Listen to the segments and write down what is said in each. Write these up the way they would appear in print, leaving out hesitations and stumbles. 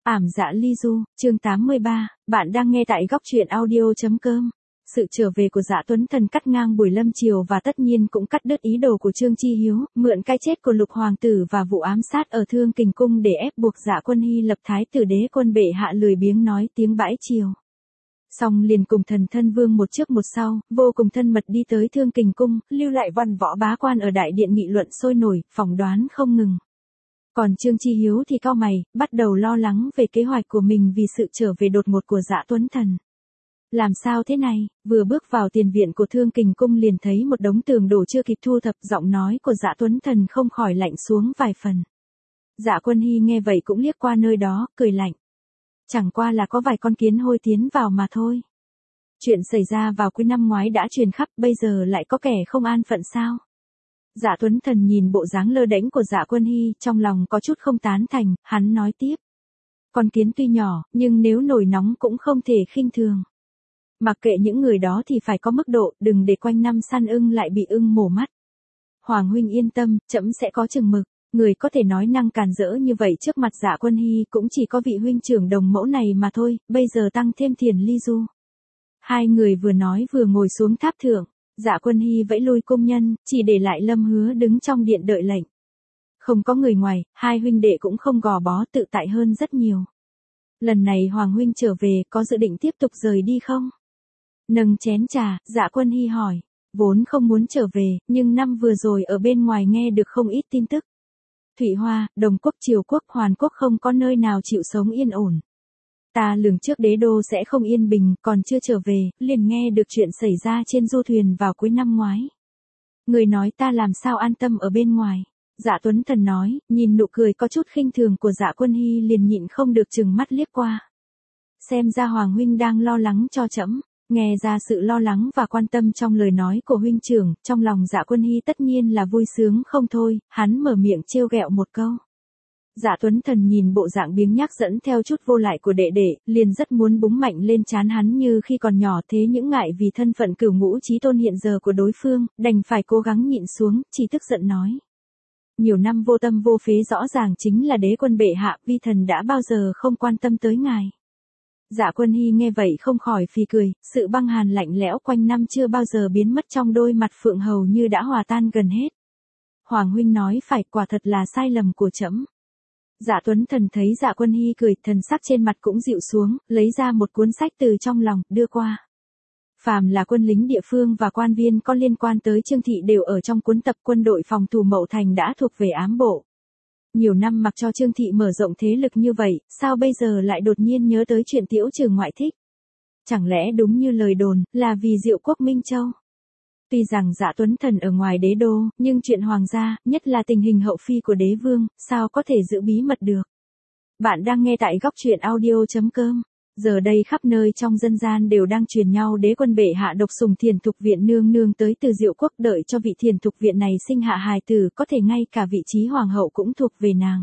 Ảm dạ ly du, chương 83, bạn đang nghe tại góc truyện audio.com. Sự trở về của Dạ Tuấn Thần cắt ngang buổi lâm chiều và tất nhiên cũng cắt đứt ý đồ của Trương Chi Hiếu, mượn cái chết của Lục Hoàng tử và vụ ám sát ở Thương Kình Cung để ép buộc Dạ Quân Hy lập thái tử đế quân bệ hạ lười biếng nói tiếng bãi chiều. Xong liền cùng thần thân vương một trước một sau, vô cùng thân mật đi tới Thương Kình Cung, lưu lại văn võ bá quan ở đại điện nghị luận sôi nổi, phỏng đoán không ngừng. Còn Trương Chi Hiếu thì cau mày, bắt đầu lo lắng về kế hoạch của mình vì sự trở về đột ngột của Dạ Tuấn Thần. Làm sao thế này, vừa bước vào tiền viện của Thương Kình Cung liền thấy một đống tường đổ chưa kịp thu thập, giọng nói của Dạ Tuấn Thần không khỏi lạnh xuống vài phần. Dạ Quân Hy nghe vậy cũng liếc qua nơi đó, cười lạnh. Chẳng qua là có vài con kiến hôi tiến vào mà thôi. Chuyện xảy ra vào cuối năm ngoái đã truyền khắp, bây giờ lại có kẻ không an phận sao? Dạ Tuấn Thần nhìn bộ dáng lơ đễnh của Dạ Quân Hy, trong lòng có chút không tán thành, hắn nói tiếp. Con kiến tuy nhỏ, nhưng nếu nổi nóng cũng không thể khinh thường. Mặc kệ những người đó thì phải có mức độ, đừng để quanh năm săn ưng lại bị ưng mổ mắt. Hoàng huynh yên tâm, trẫm sẽ có chừng mực. Người có thể nói năng càn rỡ như vậy trước mặt Dạ Quân Hy cũng chỉ có vị huynh trưởng đồng mẫu này mà thôi, bây giờ tăng thêm Thiền Ly Du. Hai người vừa nói vừa ngồi xuống tháp thượng. Dạ Quân Hy vẫy lui công nhân, chỉ để lại Lâm Hứa đứng trong điện đợi lệnh. Không có người ngoài, hai huynh đệ cũng không gò bó, tự tại hơn rất nhiều. Lần này Hoàng huynh trở về, có dự định tiếp tục rời đi không? Nâng chén trà, Dạ Quân Hy hỏi. Vốn không muốn trở về, nhưng năm vừa rồi ở bên ngoài nghe được không ít tin tức. Thụy Hoa, Đồng Quốc, Triều Quốc, Hoàn Quốc không có nơi nào chịu sống yên ổn. Ta lường trước đế đô sẽ không yên bình, còn chưa trở về, liền nghe được chuyện xảy ra trên du thuyền vào cuối năm ngoái. Người nói ta làm sao an tâm ở bên ngoài. Dạ Tuấn Thần nói, nhìn nụ cười có chút khinh thường của Dạ Quân Hy liền nhịn không được chừng mắt liếc qua. Xem ra Hoàng huynh đang lo lắng cho trẫm. Nghe ra sự lo lắng và quan tâm trong lời nói của huynh trưởng, trong lòng Dạ Quân Hy tất nhiên là vui sướng không thôi, hắn mở miệng trêu ghẹo một câu. Dạ Tuấn Thần nhìn bộ dạng biếng nhác dẫn theo chút vô lại của đệ đệ, liền rất muốn búng mạnh lên trán hắn như khi còn nhỏ, thế những ngại vì thân phận cửu ngũ chí tôn hiện giờ của đối phương, đành phải cố gắng nhịn xuống, chỉ tức giận nói. Nhiều năm vô tâm vô phế rõ ràng chính là đế quân bệ hạ, vi thần đã bao giờ không quan tâm tới ngài. Dạ Quân Hy nghe vậy không khỏi phì cười, sự băng hàn lạnh lẽo quanh năm chưa bao giờ biến mất trong đôi mặt phượng hầu như đã hòa tan gần hết. Hoàng huynh nói phải, quả thật là sai lầm của trẫm. Dạ Tuấn Thần thấy Dạ Quân Hy cười, thần sắc trên mặt cũng dịu xuống, lấy ra một cuốn sách từ trong lòng, đưa qua. Phàm là quân lính địa phương và quan viên có liên quan tới Trương thị đều ở trong cuốn tập quân đội phòng thủ Mậu Thành đã thuộc về ám bộ. Nhiều năm mặc cho Trương thị mở rộng thế lực như vậy, sao bây giờ lại đột nhiên nhớ tới chuyện Tiễu Trừ ngoại thích? Chẳng lẽ đúng như lời đồn, là vì Diệu Quốc Minh Châu? Tuy rằng Dạ Tuấn Thần ở ngoài đế đô, nhưng chuyện hoàng gia, nhất là tình hình hậu phi của đế vương, sao có thể giữ bí mật được? Bạn đang nghe tại góc truyện audio.com. Giờ đây khắp nơi trong dân gian đều đang truyền nhau đế quân bệ hạ độc sủng Thiền Thục Viện nương nương tới từ Diệu Quốc, đợi cho vị Thiền Thục Viện này sinh hạ hài tử, có thể ngay cả vị trí hoàng hậu cũng thuộc về nàng.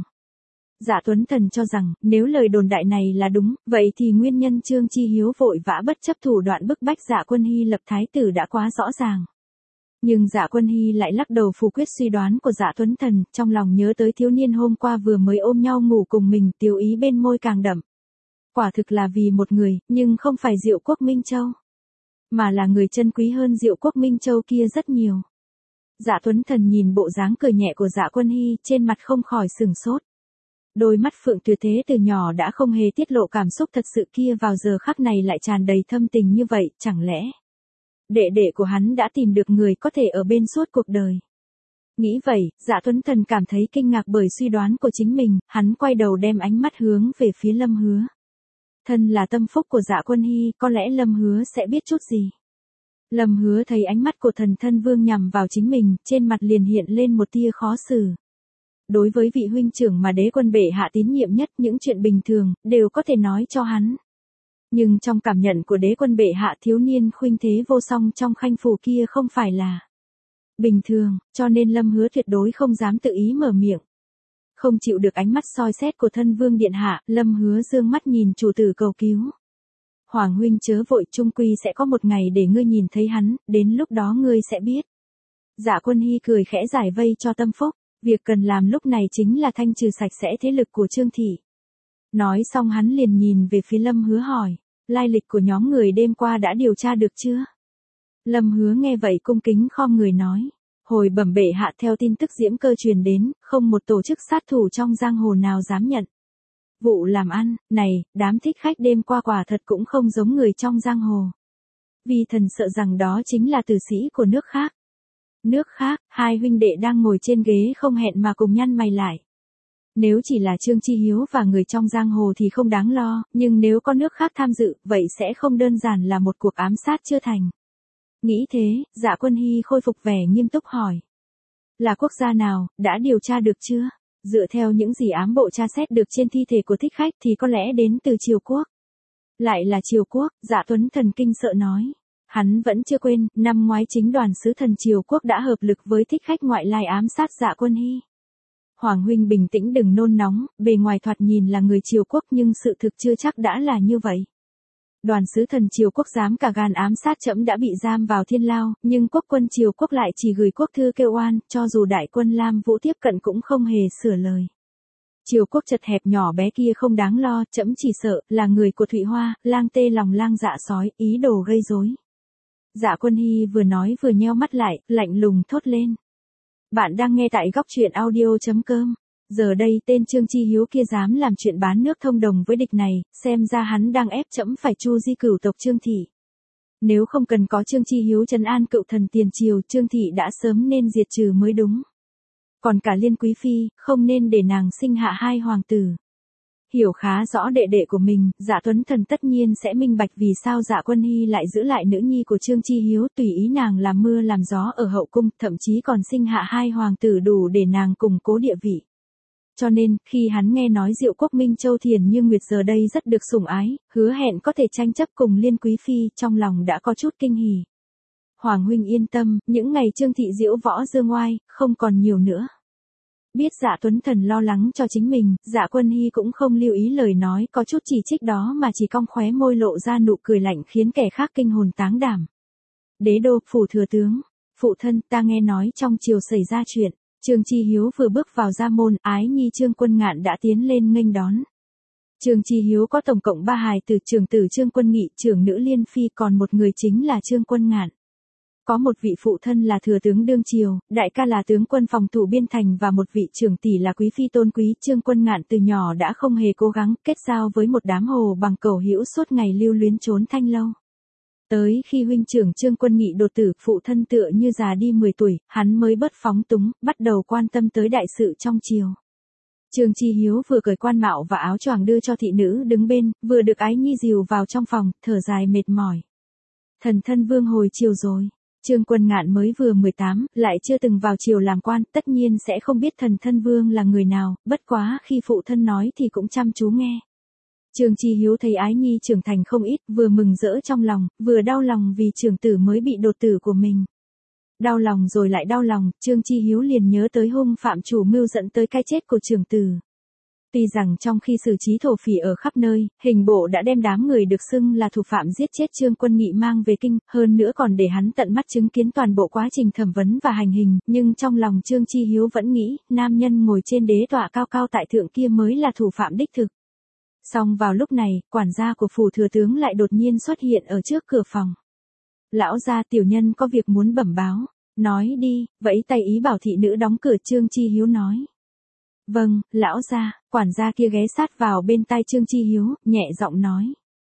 Dạ Tuấn Thần cho rằng, nếu lời đồn đại này là đúng, vậy thì nguyên nhân Trương Chi Hiếu vội vã bất chấp thủ đoạn bức bách Dạ Quân Hy lập thái tử đã quá rõ ràng. Nhưng Dạ Quân Hy lại lắc đầu phủ quyết suy đoán của Dạ Tuấn Thần, trong lòng nhớ tới thiếu niên hôm qua vừa mới ôm nhau ngủ cùng mình, tiêu ý bên môi càng đậm. Quả thực là vì một người, nhưng không phải Diệu Quốc Minh Châu, mà là người chân quý hơn Diệu Quốc Minh Châu kia rất nhiều. Dạ Tuấn Thần nhìn bộ dáng cười nhẹ của Dạ Quân Hy, trên mặt không khỏi sửng sốt. Đôi mắt phượng tuyệt thế từ nhỏ đã không hề tiết lộ cảm xúc thật sự kia vào giờ khắc này lại tràn đầy thâm tình như vậy, chẳng lẽ đệ đệ của hắn đã tìm được người có thể ở bên suốt cuộc đời. Nghĩ vậy, Dạ Tuấn Thần cảm thấy kinh ngạc bởi suy đoán của chính mình, hắn quay đầu đem ánh mắt hướng về phía Lâm Hứa. Thân là tâm phúc của Dạ Quân Hy, có lẽ Lâm Hứa sẽ biết chút gì. Lâm Hứa thấy ánh mắt của thần thân vương nhằm vào chính mình, trên mặt liền hiện lên một tia khó xử. Đối với vị huynh trưởng mà đế quân bệ hạ tín nhiệm nhất, những chuyện bình thường, đều có thể nói cho hắn. Nhưng trong cảm nhận của đế quân bệ hạ, thiếu niên khuynh thế vô song trong khanh phủ kia không phải là bình thường, cho nên Lâm Hứa tuyệt đối không dám tự ý mở miệng. Không chịu được ánh mắt soi xét của thân vương điện hạ, Lâm Hứa dương mắt nhìn chủ tử cầu cứu. Hoàng huynh chớ vội, chung quy sẽ có một ngày để ngươi nhìn thấy hắn, đến lúc đó ngươi sẽ biết. Dạ Quân Hy cười khẽ giải vây cho tâm phúc, việc cần làm lúc này chính là thanh trừ sạch sẽ thế lực của Trương thị. Nói xong hắn liền nhìn về phía Lâm Hứa hỏi, lai lịch của nhóm người đêm qua đã điều tra được chưa? Lâm Hứa nghe vậy cung kính khom người nói, hồi bẩm bệ hạ theo tin tức Diễm Cơ truyền đến, không một tổ chức sát thủ trong giang hồ nào dám nhận vụ làm ăn, này, đám thích khách đêm qua quả thật cũng không giống người trong giang hồ. Vì thần sợ rằng đó chính là tử sĩ của nước khác. Nước khác, hai huynh đệ đang ngồi trên ghế không hẹn mà cùng nhăn mày lại. Nếu chỉ là Trương Chi Hiếu và người trong giang hồ thì không đáng lo, nhưng nếu có nước khác tham dự, vậy sẽ không đơn giản là một cuộc ám sát chưa thành. Nghĩ thế, Dạ Quân Hy khôi phục vẻ nghiêm túc hỏi. Là quốc gia nào, đã điều tra được chưa? Dựa theo những gì ám bộ tra xét được trên thi thể của thích khách thì có lẽ đến từ Triều Quốc. Lại là Triều Quốc, Dạ Tuấn Thần kinh sợ nói. Hắn vẫn chưa quên, năm ngoái chính đoàn sứ thần Triều Quốc đã hợp lực với thích khách ngoại lai ám sát Dạ Quân Hy. Hoàng huynh bình tĩnh đừng nôn nóng, bề ngoài thoạt nhìn là người Triều Quốc nhưng sự thực chưa chắc đã là như vậy. Đoàn sứ thần Triều Quốc dám cả gan ám sát trẫm đã bị giam vào thiên lao, nhưng quốc quân Triều Quốc lại chỉ gửi quốc thư kêu oan, cho dù đại quân Lam Vũ tiếp cận cũng không hề sửa lời. Triều Quốc chật hẹp nhỏ bé kia không đáng lo, trẫm chỉ sợ là người của Thụy Hoa, lang tê lòng lang dạ sói, ý đồ gây rối. Dạ Quân Hy vừa nói vừa nheo mắt lại, lạnh lùng thốt lên. Bạn đang nghe tại góc truyện audio.com. Giờ đây tên Trương Chi Hiếu kia dám làm chuyện bán nước thông đồng với địch này, xem ra hắn đang ép trẫm phải chu di cửu tộc Trương Thị. Nếu không cần có Trương Chi Hiếu trấn an cựu thần tiền triều, Trương Thị đã sớm nên diệt trừ mới đúng. Còn cả Liên Quý Phi, không nên để nàng sinh hạ hai hoàng tử. Hiểu khá rõ đệ đệ của mình, Dạ Tuấn Thần tất nhiên sẽ minh bạch vì sao Dạ Quân Hy lại giữ lại nữ nhi của Trương Chi Hiếu, tùy ý nàng làm mưa làm gió ở hậu cung, thậm chí còn sinh hạ hai hoàng tử đủ để nàng củng cố địa vị. Cho nên, khi hắn nghe nói Diệu Quốc Minh Châu Thiền Như Nguyệt giờ đây rất được sủng ái, hứa hẹn có thể tranh chấp cùng Liên Quý Phi, trong lòng đã có chút kinh hỉ. Hoàng huynh yên tâm, những ngày Trương Thị diễu võ dương oai, không còn nhiều nữa. Biết Dạ Tuấn Thần lo lắng cho chính mình, Dạ Quân Hy cũng không lưu ý lời nói có chút chỉ trích đó mà chỉ cong khóe môi lộ ra nụ cười lạnh khiến kẻ khác kinh hồn táng đảm. Đế đô, phủ thừa tướng, phụ thân, ta nghe nói trong triều xảy ra chuyện. Trương Chi Hiếu vừa bước vào gia môn, ái nhi Trương Quân Ngạn đã tiến lên nghênh đón. Trương Chi Hiếu có tổng cộng 3 hài tử, trưởng tử Trương Quân Nghị, trưởng nữ Liên Phi, còn một người chính là Trương Quân Ngạn. Có một vị phụ thân là thừa tướng đương triều, đại ca là tướng quân phòng thủ biên thành và một vị trưởng tỷ là quý phi tôn quý. Trương Quân Ngạn từ nhỏ đã không hề cố gắng kết giao với một đám hồ bằng cẩu hữu, suốt ngày lưu luyến trốn thanh lâu. Tới khi huynh trưởng Trương Quân Nghị đột tử, phụ thân tựa như già đi 10 tuổi, hắn mới bớt phóng túng, bắt đầu quan tâm tới đại sự trong triều. Trương Chi Hiếu vừa cởi quan mạo và áo choàng đưa cho thị nữ đứng bên, vừa được ái nhi dìu vào trong phòng, thở dài mệt mỏi. Thần thân vương hồi triều rồi. Trương Quân Ngạn mới vừa 18, lại chưa từng vào triều làm quan, tất nhiên sẽ không biết thần thân vương là người nào, bất quá khi phụ thân nói thì cũng chăm chú nghe. Trương Chi Hiếu thấy ái nhi trưởng thành không ít, vừa mừng rỡ trong lòng, vừa đau lòng vì trưởng tử mới bị đột tử của mình. Đau lòng rồi lại đau lòng, Trương Chi Hiếu liền nhớ tới hung phạm chủ mưu dẫn tới cái chết của trưởng tử. Tuy rằng trong khi xử trí thổ phỉ ở khắp nơi, hình bộ đã đem đám người được xưng là thủ phạm giết chết Trương Quân Nghị mang về kinh, hơn nữa còn để hắn tận mắt chứng kiến toàn bộ quá trình thẩm vấn và hành hình, nhưng trong lòng Trương Chi Hiếu vẫn nghĩ, nam nhân ngồi trên đế tọa cao cao tại thượng kia mới là thủ phạm đích thực. Song vào lúc này, quản gia của phủ thừa tướng lại đột nhiên xuất hiện ở trước cửa phòng. Lão gia, tiểu nhân có việc muốn bẩm báo. Nói đi, vẫy tay ý bảo thị nữ đóng cửa. Trương Chi Hiếu nói. Vâng, lão gia. Quản gia kia ghé sát vào bên tai Trương Chi Hiếu, nhẹ giọng nói.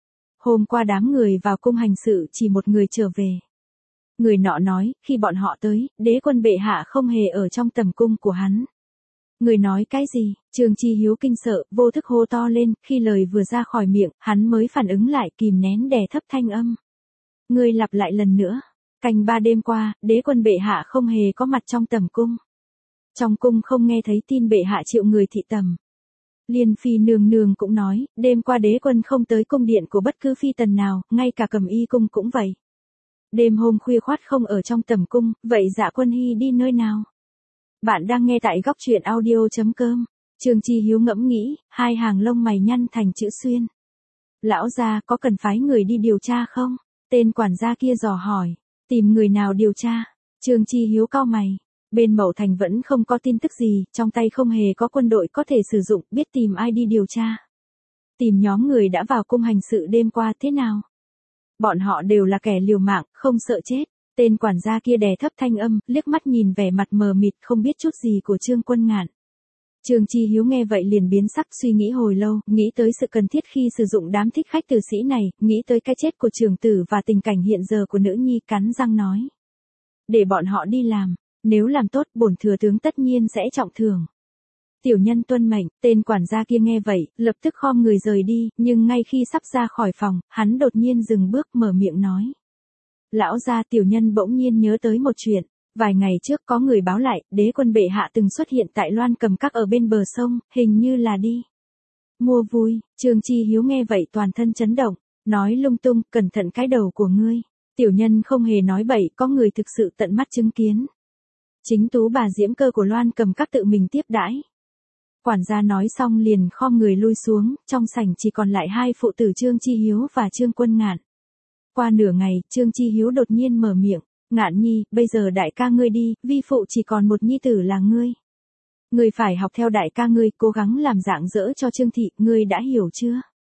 Hôm qua đám người vào cung hành sự chỉ một người trở về. Người nọ nói, khi bọn họ tới, đế quân bệ hạ không hề ở trong tầm cung của hắn. Người nói cái gì? Trương Chi Hiếu kinh sợ, vô thức hô to lên, khi lời vừa ra khỏi miệng, hắn mới phản ứng lại, kìm nén đè thấp thanh âm. Người lặp lại lần nữa. Canh 3 đêm qua, đế quân bệ hạ không hề có mặt trong tầm cung. Trong cung không nghe thấy tin bệ hạ triệu người thị tầm. Liên Phi nương nương cũng nói, đêm qua đế quân không tới cung điện của bất cứ phi tần nào, ngay cả Cẩm Y cung cũng vậy. Đêm hôm khuya khoắt không ở trong tầm cung, vậy Dạ Quân Hy đi nơi nào? Bạn đang nghe tại góc truyện audio.com. Trương Chi Hiếu ngẫm nghĩ, hai hàng lông mày nhăn thành chữ xuyên. Lão gia có cần phái người đi điều tra không? Tên quản gia kia dò hỏi. Tìm người nào điều tra? Trương Chi Hiếu cau mày. Bên Mậu Thành vẫn không có tin tức gì, trong tay không hề có quân đội có thể sử dụng, biết tìm ai đi điều tra. Tìm nhóm người đã vào cung hành sự đêm qua thế nào? Bọn họ đều là kẻ liều mạng, không sợ chết. Tên quản gia kia đè thấp thanh âm, liếc mắt nhìn vẻ mặt mờ mịt không biết chút gì của Trương Quân Ngạn. Trương Chi Hiếu nghe vậy liền biến sắc, suy nghĩ hồi lâu, nghĩ tới sự cần thiết khi sử dụng đám thích khách tử sĩ này, nghĩ tới cái chết của trưởng tử và tình cảnh hiện giờ của nữ nhi, cắn răng nói. Để bọn họ đi làm, nếu làm tốt bổn thừa tướng tất nhiên sẽ trọng thưởng. Tiểu nhân tuân mệnh. Tên quản gia kia nghe vậy, lập tức khom người rời đi, nhưng ngay khi sắp ra khỏi phòng, hắn đột nhiên dừng bước mở miệng nói. Lão gia, tiểu nhân bỗng nhiên nhớ tới một chuyện. Vài ngày trước có người báo lại, đế quân bệ hạ từng xuất hiện tại Loan Cầm Các ở bên bờ sông, hình như là đi mua vui. Trương Chi Hiếu nghe vậy toàn thân chấn động, nói lung tung, cẩn thận cái đầu của ngươi. Tiểu nhân không hề nói bậy, có người thực sự tận mắt chứng kiến. Chính tú bà Diễm Cơ của Loan Cầm Các tự mình tiếp đãi. Quản gia nói xong liền khom người lui xuống, trong sảnh chỉ còn lại hai phụ tử Trương Chi Hiếu và Trương Quân Ngạn. Qua nửa ngày, Trương Chi Hiếu đột nhiên mở miệng. Ngạn nhi, bây giờ đại ca ngươi đi, vi phụ chỉ còn một nhi tử là ngươi. Ngươi phải học theo đại ca ngươi, cố gắng làm dạng dỡ cho Trương thị, ngươi đã hiểu chưa?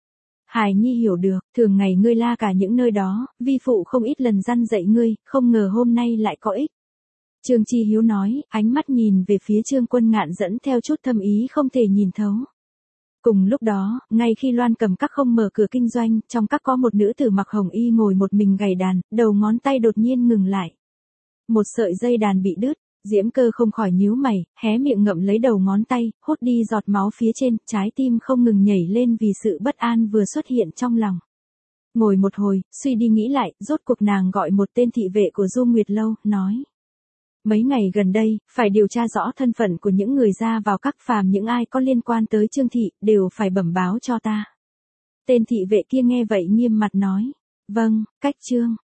Hài nhi hiểu được, thường ngày ngươi la cả những nơi đó, vi phụ không ít lần răn dạy ngươi, không ngờ hôm nay lại có ích. Trương Chi Hiếu nói, ánh mắt nhìn về phía Trương Quân Ngạn dẫn theo chút thâm ý không thể nhìn thấu. Cùng lúc đó, ngay khi Loan Cầm Các không mở cửa kinh doanh, trong các có một nữ tử mặc hồng y ngồi một mình gảy đàn, đầu ngón tay đột nhiên ngừng lại. Một sợi dây đàn bị đứt, Diễm Cơ không khỏi nhíu mày, hé miệng ngậm lấy đầu ngón tay, hút đi giọt máu phía trên, trái tim không ngừng nhảy lên vì sự bất an vừa xuất hiện trong lòng. Ngồi một hồi, suy đi nghĩ lại, rốt cuộc nàng gọi một tên thị vệ của Du Nguyệt Lâu, nói. Mấy ngày gần đây, phải điều tra rõ thân phận của những người ra vào các, phàm những ai có liên quan tới Trương thị, đều phải bẩm báo cho ta. Tên thị vệ kia nghe vậy nghiêm mặt nói. Vâng, cách Trương.